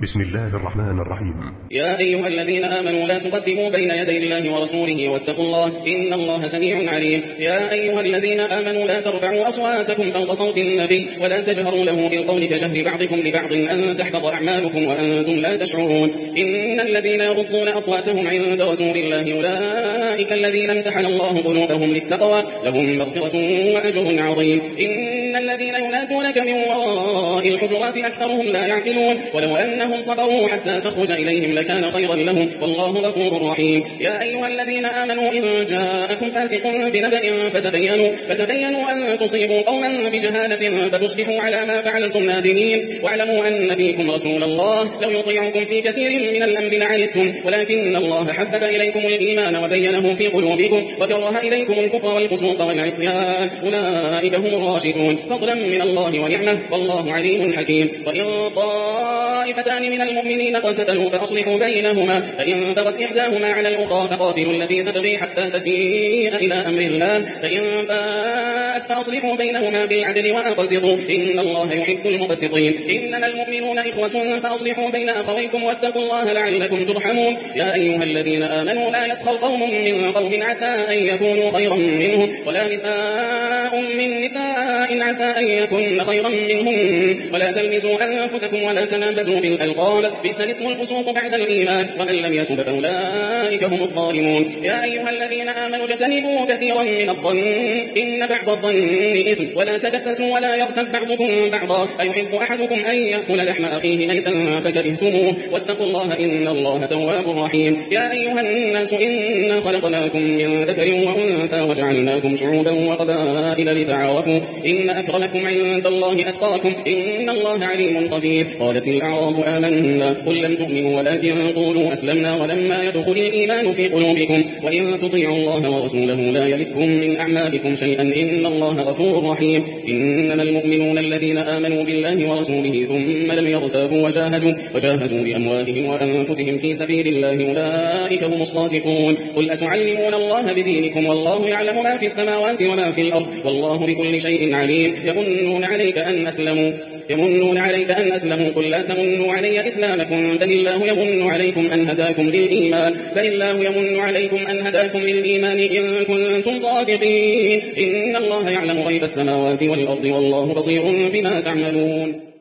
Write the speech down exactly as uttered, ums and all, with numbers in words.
بسم الله الرحمن الرحيم. يا أيها الذين آمنوا لا تقدموا بين يدي الله ورسوله واتقوا الله إن الله سميع عليم. يا أيها الذين آمنوا لا ترفعوا أصواتكم فوق صوت النبي ولا تجهروا له بالقول كجهر بعضكم لبعض أن تحبط أعمالكم وأنتم لا تشعرون. إن الذين يغضون أصواتهم عند رسول الله أولئك الذين امتحن الله قلوبهم للتقوى لهم مغفرة وأجر عظيم. إن الذين ينادونك من وراء الحجرات أكثرهم لا يعقلون ولو أنهم صبروا حتى تخرج إليهم لكان خيرا لهم والله غفور رحيم. يا أيها الذين آمنوا إن جاءكم فاسق بنبأ فتبينوا فتبينوا أن تصيبوا قوما بجهالة فتصبحوا على ما فعلتم نادمين. واعلموا أن فيكم رسول الله لو يطيعكم في كثير من الأمر لعنتم ولكن الله حبب إليكم الإيمان وبينه في قلوبكم وكره إليكم الكفر والفسوق والعصيان أولئك هم الراشدون فضلا من الله ونعمه والله عليم حكيم. وإن طائفتان من المؤمنين قتتلوا فأصلحوا بينهما فإن بغت إحداهما على الأخرى فقاتلوا التي تبغي حتى تفيء إلى أمر الله فإن باءت فأصلحوا بينهما بالعدل وأقسطوا إن الله يحب المقسطين. إنما المؤمنون إخوة فأصلحوا بين أخويكم واتقوا الله لعلكم ترحمون. يا أيها الذين آمنوا لا يسخر قوم من قوم عسى أن يكونوا خيرا منهم ولا نساء من نساء عسى أن يكون خيرا منهم ولا تلمزوا أنفسكم ولا تنابزوا بالألقاب بئس الاسم الفسوق بعد الإيمان ومن لم يتب فأولئك هم الظالمون. يا أيها الذين آمنوا اجتنبوا كثيرا من الظن إن بعض الظن إثم ولا تجسسوا ولا يغتب بعضكم بعضا أيحب أحدكم أن يأكل لحم أخيه ميتا فكرهتموه واتقوا الله إن الله تواب رحيم. يا أيها الناس إنا خلقناكم من ذكر وأنثى وجعلناكم شعوبا وقبائل لتعارفوا إن أكرمكم عند الله أتقاكم إن الله عليم خبير. قالت الأعراب آمنا قل لم تؤمنوا ولكن قولوا أسلمنا ولما يدخل الإيمان في قلوبكم وإن تطيعوا الله ورسوله لا يلتكم من أعمالكم شيئا إن الله غفور رحيم. إنما المؤمنون الذين آمنوا بالله ورسوله ثم لم يرتابوا وجاهدوا وجاهدوا بأموالهم وأنفسهم في سبيل الله أولئك هم الصادقون. قل أتعلمون الله بدينكم والله يعلم ما في السماوات وما في الأرض والله بكل شيء عليم. يمنون عليك أن أسلموا يمنون عليك أن أسلموا قل لا تمنوا علي إسلامكم بل الله يمن عليكم أن هداكم للإيمان بل الله يمن عليكم أن هداكم للإيمان إن كنتم صادقين. إن الله يعلم غيب السماوات والأرض والله بصير بما تعملون.